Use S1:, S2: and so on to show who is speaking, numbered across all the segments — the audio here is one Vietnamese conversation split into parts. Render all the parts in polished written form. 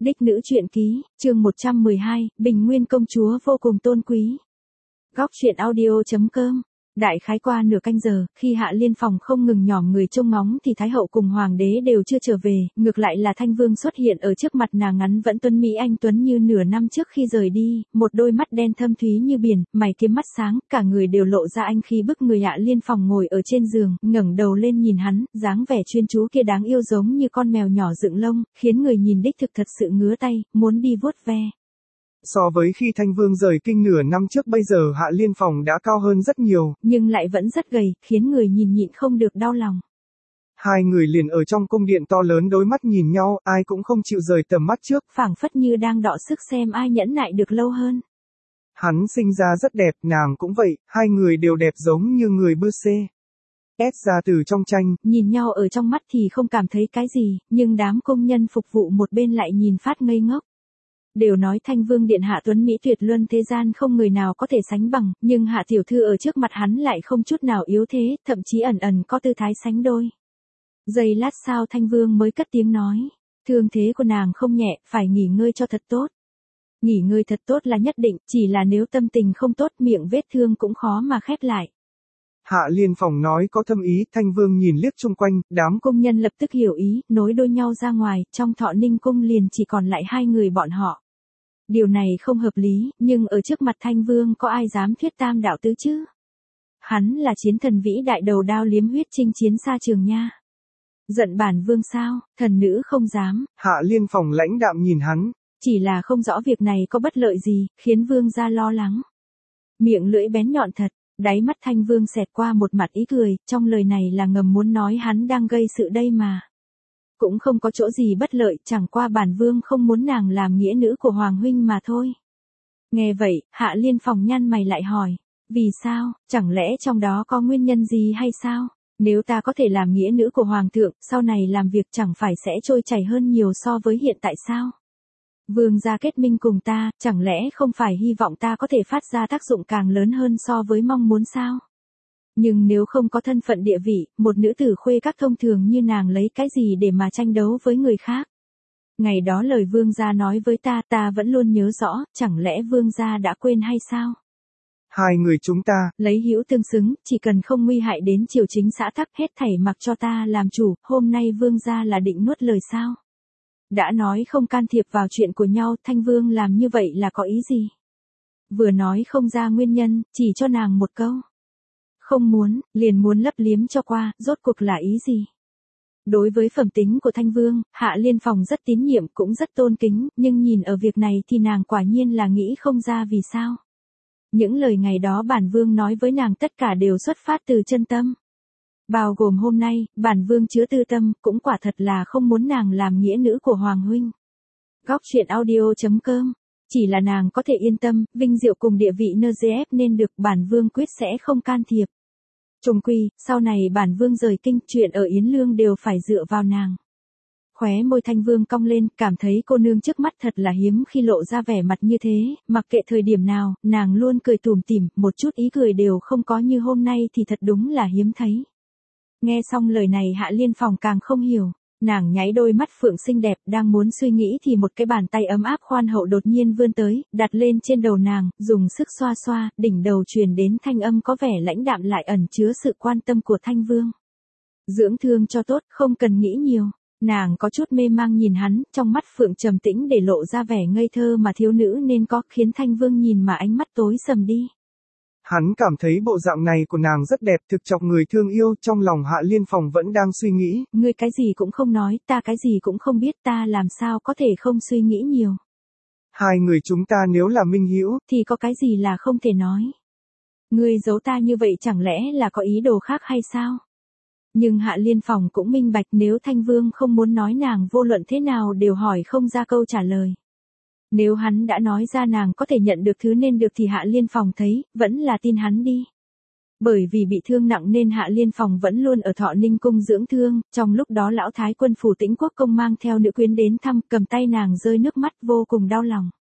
S1: Đích nữ truyện ký, chương 112, Bình Nguyên công chúa vô cùng tôn quý. Góc truyện audio.com. Đại khái qua nửa canh giờ, khi Hạ Liên Phòng không ngừng nhòm người trông ngóng thì Thái hậu cùng Hoàng đế đều chưa trở về, ngược lại là Thanh Vương xuất hiện ở trước mặt nàng ngắn vẫn tuấn mỹ anh tuấn như nửa năm trước khi rời đi, một đôi mắt đen thâm thúy như biển, mày kiếm mắt sáng, cả người đều lộ ra anh khí bức người. Hạ Liên Phòng ngồi ở trên giường, ngẩng đầu lên nhìn hắn, dáng vẻ chuyên chú kia đáng yêu giống như con mèo nhỏ dựng lông, khiến người nhìn đích thực thật sự ngứa tay, muốn đi vuốt ve.
S2: So với khi Thanh Vương rời kinh nửa năm trước bây giờ Hạ Liên Phòng đã cao hơn rất nhiều.
S1: Nhưng lại vẫn rất gầy, khiến người nhìn nhịn không được đau lòng.
S2: Hai người liền ở trong cung điện to lớn đối mắt nhìn nhau, ai cũng không chịu rời tầm mắt trước.
S1: Phảng phất như đang đọ sức xem ai nhẫn nại được lâu hơn.
S2: Hắn sinh ra rất đẹp, nàng cũng vậy, hai người đều đẹp giống như người bơ xê. Ép ra từ trong tranh.
S1: Nhìn nhau ở trong mắt thì không cảm thấy cái gì, nhưng đám công nhân phục vụ một bên lại nhìn phát ngây ngốc. Đều nói Thanh Vương điện hạ tuấn mỹ tuyệt luân thế gian không người nào có thể sánh bằng, nhưng Hạ tiểu thư ở trước mặt hắn lại không chút nào yếu thế, thậm chí ẩn ẩn có tư thái sánh đôi. Giây lát sau Thanh Vương mới cất tiếng nói, thương thế của nàng không nhẹ, phải nghỉ ngơi cho thật tốt. Nghỉ ngơi thật tốt là nhất định, chỉ là nếu tâm tình không tốt miệng vết thương cũng khó mà khép lại.
S2: Hạ Liên Phòng nói có thâm ý, Thanh Vương nhìn liếc chung quanh, đám
S1: công nhân lập tức hiểu ý, nối đuôi nhau ra ngoài, trong Thọ Ninh cung liền chỉ còn lại hai người bọn họ. Điều này không hợp lý, nhưng ở trước mặt Thanh Vương có ai dám thuyết tam đạo tứ chứ? Hắn là chiến thần vĩ đại đầu đao liếm huyết chinh chiến xa trường nha. Giận bản vương sao, thần nữ không dám.
S2: Hạ Liên Phòng lãnh đạm nhìn hắn.
S1: Chỉ là không rõ việc này có bất lợi gì, khiến vương gia lo lắng. Miệng lưỡi bén nhọn thật, đáy mắt Thanh Vương xẹt qua một mặt ý cười, trong lời này là ngầm muốn nói hắn đang gây sự đây mà. Cũng không có chỗ gì bất lợi, chẳng qua bản vương không muốn nàng làm nghĩa nữ của Hoàng huynh mà thôi. Nghe vậy, Hạ Liên Phòng nhăn mày lại hỏi, vì sao, chẳng lẽ trong đó có nguyên nhân gì hay sao? Nếu ta có thể làm nghĩa nữ của Hoàng thượng, sau này làm việc chẳng phải sẽ trôi chảy hơn nhiều so với hiện tại sao? Vương gia kết minh cùng ta, chẳng lẽ không phải hy vọng ta có thể phát ra tác dụng càng lớn hơn so với mong muốn sao? Nhưng nếu không có thân phận địa vị, một nữ tử khuê các thông thường như nàng lấy cái gì để mà tranh đấu với người khác? Ngày đó lời vương gia nói với ta vẫn luôn nhớ rõ, chẳng lẽ vương gia đã quên hay sao?
S2: Hai người chúng ta,
S1: lấy hữu tương xứng, chỉ cần không nguy hại đến triều chính xã tắc hết thảy mặc cho ta làm chủ, hôm nay vương gia là định nuốt lời sao? Đã nói không can thiệp vào chuyện của nhau, Thanh Vương làm như vậy là có ý gì? Vừa nói không ra nguyên nhân, chỉ cho nàng một câu. Không muốn, liền muốn lấp liếm cho qua, rốt cuộc là ý gì? Đối với phẩm tính của Thanh Vương, Hạ Liên Phòng rất tín nhiệm cũng rất tôn kính, nhưng nhìn ở việc này thì nàng quả nhiên là nghĩ không ra vì sao. Những lời ngày đó bản vương nói với nàng tất cả đều xuất phát từ chân tâm. Bao gồm hôm nay, bản vương chứa tư tâm, cũng quả thật là không muốn nàng làm nghĩa nữ của Hoàng huynh. Góc truyện audio.com. Chỉ là nàng có thể yên tâm, vinh diệu cùng địa vị NGF nên được bản vương quyết sẽ không can thiệp. Chung quy, sau này bản vương rời kinh, chuyện ở Yến Lương đều phải dựa vào nàng. Khóe môi Thanh Vương cong lên, cảm thấy cô nương trước mắt thật là hiếm khi lộ ra vẻ mặt như thế, mặc kệ thời điểm nào, nàng luôn cười tủm tỉm, một chút ý cười đều không có như hôm nay thì thật đúng là hiếm thấy. Nghe xong lời này Hạ Liên Phòng càng không hiểu, nàng nháy đôi mắt phượng xinh đẹp đang muốn suy nghĩ thì một cái bàn tay ấm áp khoan hậu đột nhiên vươn tới, đặt lên trên đầu nàng, dùng sức xoa xoa, đỉnh đầu truyền đến thanh âm có vẻ lãnh đạm lại ẩn chứa sự quan tâm của Thanh Vương. Dưỡng thương cho tốt, không cần nghĩ nhiều. Nàng có chút mê mang nhìn hắn, trong mắt phượng trầm tĩnh để lộ ra vẻ ngây thơ mà thiếu nữ nên có, khiến Thanh Vương nhìn mà ánh mắt tối sầm đi.
S2: Hắn cảm thấy bộ dạng này của nàng rất đẹp, thực chọc người thương yêu, trong lòng Hạ Liên Phòng vẫn đang suy nghĩ.
S1: Ngươi cái gì cũng không nói, ta cái gì cũng không biết, ta làm sao có thể không suy nghĩ nhiều.
S2: Hai người chúng ta nếu là minh hữu,
S1: thì có cái gì là không thể nói. Ngươi giấu ta như vậy chẳng lẽ là có ý đồ khác hay sao? Nhưng Hạ Liên Phòng cũng minh bạch nếu Thanh Vương không muốn nói nàng vô luận thế nào đều hỏi không ra câu trả lời. Nếu hắn đã nói ra nàng có thể nhận được thứ nên được thì Hạ Liên Phòng thấy, vẫn là tin hắn đi. Bởi vì bị thương nặng nên Hạ Liên Phòng vẫn luôn ở Thọ Ninh cung dưỡng thương, trong lúc đó lão thái quân phủ Tĩnh Quốc công mang theo nữ quyến đến thăm, cầm tay nàng rơi nước mắt vô cùng đau lòng.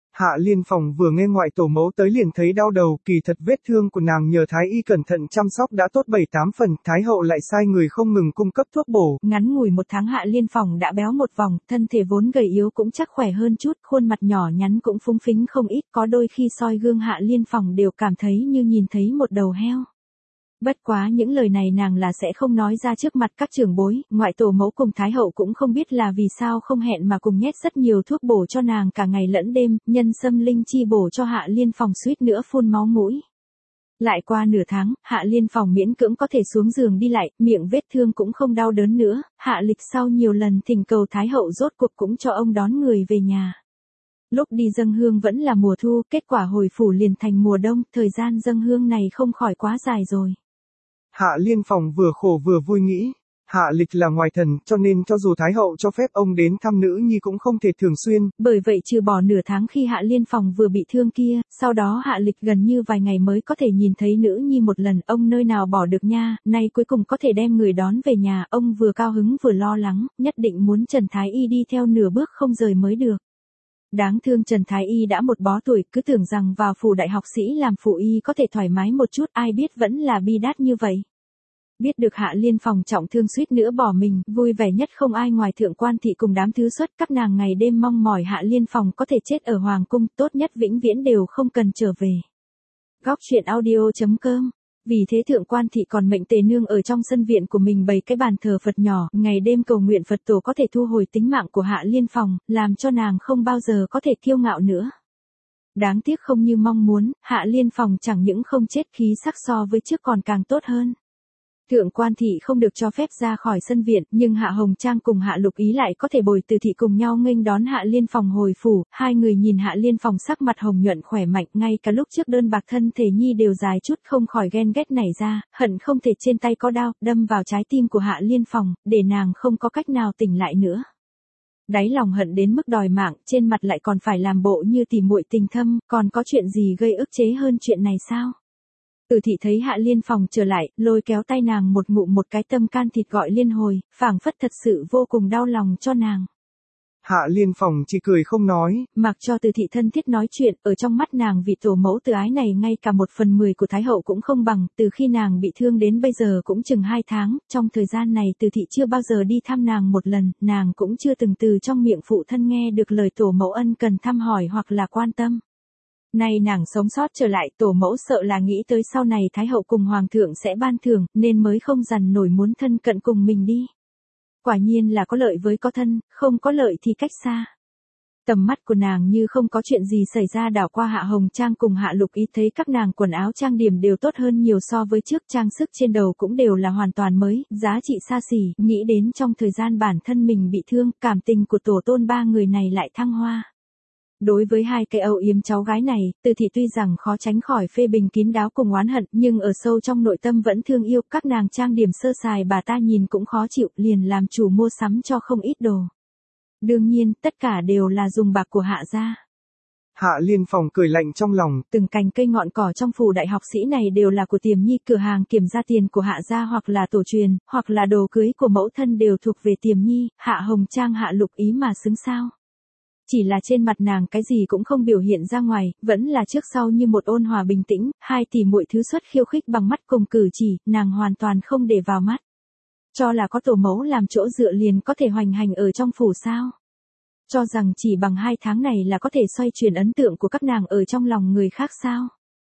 S2: Hạ Liên Phòng vừa nghe ngoại tổ mẫu tới liền thấy đau đầu, kỳ thật vết thương của nàng nhờ Thái y cẩn thận chăm sóc đã tốt 7-8 phần, Thái hậu lại sai người không ngừng cung cấp thuốc bổ.
S1: Ngắn ngủi 1 tháng Hạ Liên Phòng đã béo một vòng, thân thể vốn gầy yếu cũng chắc khỏe hơn chút, khuôn mặt nhỏ nhắn cũng phúng phính không ít, có đôi khi soi gương Hạ Liên Phòng đều cảm thấy như nhìn thấy một đầu heo. Bất quá những lời này nàng là sẽ không nói ra trước mặt các trưởng bối, ngoại tổ mẫu cùng Thái hậu cũng không biết là vì sao không hẹn mà cùng nhét rất nhiều thuốc bổ cho nàng cả ngày lẫn đêm, nhân sâm linh chi bổ cho Hạ Liên Phòng suýt nữa phun máu mũi. Lại qua nửa tháng, Hạ Liên Phòng miễn cưỡng có thể xuống giường đi lại, miệng vết thương cũng không đau đớn nữa, Hạ Lịch sau nhiều lần thỉnh cầu Thái hậu rốt cuộc cũng cho ông đón người về nhà. Lúc đi dâng hương vẫn là mùa thu, kết quả hồi phủ liền thành mùa đông, thời gian dâng hương này không khỏi quá dài rồi.
S2: Hạ Liên Phòng vừa khổ vừa vui nghĩ, Hạ Lịch là ngoài thần, cho nên cho dù Thái hậu cho phép ông đến thăm nữ nhi cũng không thể thường xuyên.
S1: Bởi vậy trừ bỏ nửa tháng khi Hạ Liên Phòng vừa bị thương kia, sau đó Hạ Lịch gần như vài ngày mới có thể nhìn thấy nữ nhi một lần, ông nơi nào bỏ được nha, nay cuối cùng có thể đem người đón về nhà, ông vừa cao hứng vừa lo lắng, nhất định muốn Trần Thái Y đi theo nửa bước không rời mới được. Đáng thương Trần Thái Y đã một bó tuổi, cứ tưởng rằng vào phủ đại học sĩ làm phụ y có thể thoải mái một chút, ai biết vẫn là bi đát như vậy. Biết được Hạ Liên Phòng trọng thương suýt nữa bỏ mình, vui vẻ nhất không ai ngoài thượng quan thị cùng đám thứ xuất, các nàng ngày đêm mong mỏi Hạ Liên Phòng có thể chết ở hoàng cung, tốt nhất vĩnh viễn đều không cần trở về. Góc truyện audio.com. Vì thế thượng quan thị còn mệnh Tề Nương ở trong sân viện của mình bày cái bàn thờ Phật nhỏ, ngày đêm cầu nguyện Phật tổ có thể thu hồi tính mạng của Hạ Liên Phòng, làm cho nàng không bao giờ có thể kiêu ngạo nữa. Đáng tiếc không như mong muốn, Hạ Liên Phòng chẳng những không chết khí sắc so với trước còn càng tốt hơn. Thượng quan thị không được cho phép ra khỏi sân viện, nhưng Hạ Hồng Trang cùng Hạ Lục Ý lại có thể bồi từ thị cùng nhau nghênh đón Hạ Liên Phòng hồi phủ, hai người nhìn Hạ Liên Phòng sắc mặt hồng nhuận khỏe mạnh, ngay cả lúc trước đơn bạc thân thể nhi đều dài chút không khỏi ghen ghét nảy ra, hận không thể trên tay có đao, đâm vào trái tim của Hạ Liên Phòng, để nàng không có cách nào tỉnh lại nữa. Đáy lòng hận đến mức đòi mạng, trên mặt lại còn phải làm bộ như tỉ muội tình thâm, còn có chuyện gì gây ức chế hơn chuyện này sao? Từ thị thấy Hạ Liên Phòng trở lại, lôi kéo tay nàng một ngụm một cái tâm can thịt gọi liên hồi, phảng phất thật sự vô cùng đau lòng cho nàng.
S2: Hạ Liên Phòng chỉ cười không nói.
S1: Mặc cho Từ thị thân thiết nói chuyện, ở trong mắt nàng vị tổ mẫu từ ái này ngay cả 1/10 của Thái hậu cũng không bằng, từ khi nàng bị thương đến bây giờ cũng chừng 2 tháng, trong thời gian này Từ thị chưa bao giờ đi thăm nàng một lần, nàng cũng chưa từng từ trong miệng phụ thân nghe được lời tổ mẫu ân cần thăm hỏi hoặc là quan tâm. Nay nàng sống sót trở lại, tổ mẫu sợ là nghĩ tới sau này Thái hậu cùng Hoàng thượng sẽ ban thưởng, nên mới không dằn nổi muốn thân cận cùng mình đi. Quả nhiên là có lợi với có thân, không có lợi thì cách xa. Tầm mắt của nàng như không có chuyện gì xảy ra đảo qua Hạ Hồng Trang cùng Hạ Lục Ý, thấy các nàng quần áo trang điểm đều tốt hơn nhiều so với trước, trang sức trên đầu cũng đều là hoàn toàn mới, giá trị xa xỉ, nghĩ đến trong thời gian bản thân mình bị thương, cảm tình của tổ tôn ba người này lại thăng hoa. Đối với hai cái âu yếm cháu gái này, Từ thị tuy rằng khó tránh khỏi phê bình kín đáo cùng oán hận, nhưng ở sâu trong nội tâm vẫn thương yêu, các nàng trang điểm sơ sài bà ta nhìn cũng khó chịu, liền làm chủ mua sắm cho không ít đồ. Đương nhiên, tất cả đều là dùng bạc của Hạ gia.
S2: Hạ Liên Phòng cười lạnh trong lòng,
S1: từng cành cây ngọn cỏ trong phủ đại học sĩ này đều là của Tiềm Nhi, cửa hàng kiểm ra tiền của Hạ gia hoặc là tổ truyền, hoặc là đồ cưới của mẫu thân đều thuộc về Tiềm Nhi, Hạ Hồng Trang Hạ Lục Ý mà xứng sao. Chỉ là trên mặt nàng cái gì cũng không biểu hiện ra ngoài, vẫn là trước sau như một ôn hòa bình tĩnh, hai tỷ muội thứ xuất khiêu khích bằng mắt cùng cử chỉ, nàng hoàn toàn không để vào mắt. Cho là có tổ mẫu làm chỗ dựa liền có thể hoành hành ở trong phủ sao? Cho rằng chỉ bằng 2 tháng này là có thể xoay chuyển ấn tượng của các nàng ở trong lòng người khác sao?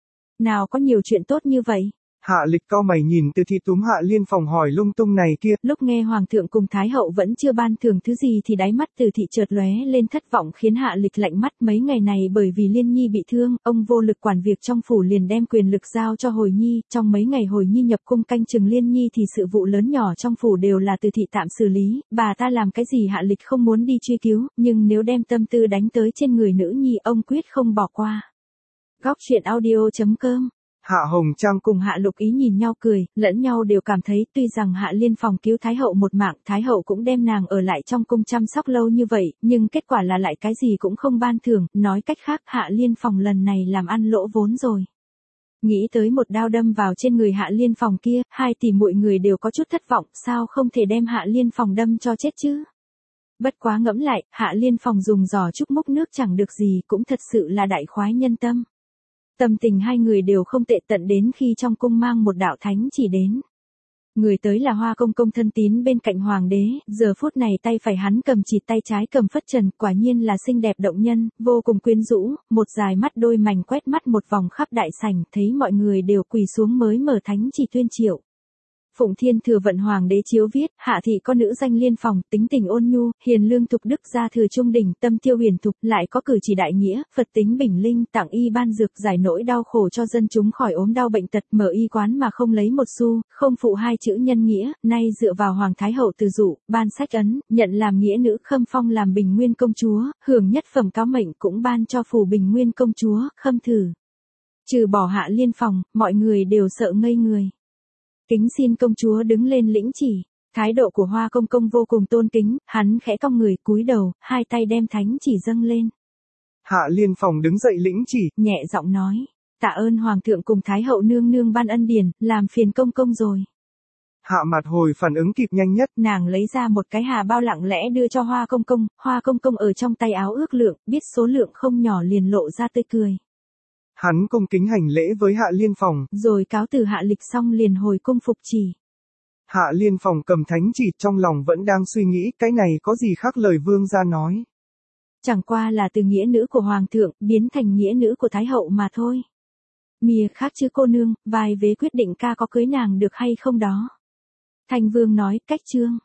S1: Nào có nhiều chuyện tốt như vậy?
S2: Hạ Lịch cau mày nhìn Từ thị túm Hạ Liên Phòng hỏi lung tung này kia.
S1: Lúc nghe Hoàng thượng cùng Thái hậu vẫn chưa ban thưởng thứ gì thì đáy mắt Từ thị chợt lóe lên thất vọng, khiến Hạ Lịch lạnh mắt. Mấy ngày này bởi vì Liên Nhi bị thương, ông vô lực quản việc trong phủ liền đem quyền lực giao cho Hồi Nhi. Trong mấy ngày Hồi Nhi nhập cung canh chừng Liên Nhi thì sự vụ lớn nhỏ trong phủ đều là Từ thị tạm xử lý. Bà ta làm cái gì Hạ Lịch không muốn đi truy cứu, nhưng nếu đem tâm tư đánh tới trên người nữ nhi ông quyết không bỏ qua. Góc truyện audio.com.
S2: Hạ Hồng Trang
S1: cùng Hạ Lục Ý nhìn nhau cười, lẫn nhau đều cảm thấy tuy rằng Hạ Liên Phòng cứu Thái hậu một mạng, Thái hậu cũng đem nàng ở lại trong cung chăm sóc lâu như vậy, nhưng kết quả là lại cái gì cũng không ban thưởng, nói cách khác Hạ Liên Phòng lần này làm ăn lỗ vốn rồi. Nghĩ tới một đao đâm vào trên người Hạ Liên Phòng kia, hai tỷ muội người đều có chút thất vọng, sao không thể đem Hạ Liên Phòng đâm cho chết chứ? Bất quá ngẫm lại, Hạ Liên Phòng dùng giò trúc múc nước chẳng được gì cũng thật sự là đại khoái nhân tâm. Tâm tình hai người đều không tệ tận đến khi trong cung mang một đạo thánh chỉ đến. Người tới là Hoa Công Công thân tín bên cạnh hoàng đế, giờ phút này tay phải hắn cầm chìt tay trái cầm phất trần, quả nhiên là xinh đẹp động nhân, vô cùng quyến rũ, một dài mắt đôi mảnh quét mắt một vòng khắp đại sảnh, thấy mọi người đều quỳ xuống mới mở thánh chỉ tuyên triệu. Phụng Thiên Thừa Vận Hoàng đế chiếu viết, hạ thị có nữ danh Liên Phòng, tính tình ôn nhu, hiền lương thục đức, gia thừa trung đỉnh, tâm tiêu huyền thục, lại có cử chỉ đại nghĩa, Phật tính bình linh, tặng y ban dược giải nỗi đau khổ cho dân chúng khỏi ốm đau bệnh tật, mở y quán mà không lấy một xu, không phụ hai chữ nhân nghĩa, nay dựa vào Hoàng Thái Hậu từ dụ, ban sách ấn, nhận làm nghĩa nữ Khâm phong làm Bình Nguyên công chúa, hưởng nhất phẩm cáo mệnh cũng ban cho phù Bình Nguyên công chúa, Khâm thử. Trừ bỏ Hạ Liên Phòng, mọi người đều sợ ngây người. Kính xin công chúa đứng lên lĩnh chỉ. Thái độ của Hoa Công Công vô cùng tôn kính, hắn khẽ cong người cúi đầu, hai tay đem thánh chỉ dâng lên.
S2: Hạ Liên Phòng đứng dậy lĩnh chỉ,
S1: nhẹ giọng nói, tạ ơn Hoàng thượng cùng Thái Hậu nương nương ban ân điển, làm phiền công công rồi.
S2: Hạ Mạt hồi phản ứng kịp nhanh nhất,
S1: nàng lấy ra một cái hà bao lặng lẽ đưa cho Hoa Công Công ở trong tay áo ước lượng, biết số lượng không nhỏ liền lộ ra tươi cười.
S2: Hắn cung kính hành lễ với Hạ Liên Phòng,
S1: rồi cáo từ hạ lịch xong liền hồi cung phục chỉ.
S2: Hạ Liên Phòng cầm thánh chỉ trong lòng vẫn đang suy nghĩ cái này có gì khác lời vương gia nói.
S1: Chẳng qua là từ nghĩa nữ của Hoàng thượng biến thành nghĩa nữ của Thái Hậu mà thôi. Mìa khác chứ cô nương, vai vế quyết định ca có cưới nàng được hay không đó. Thanh Vương nói, cách chương.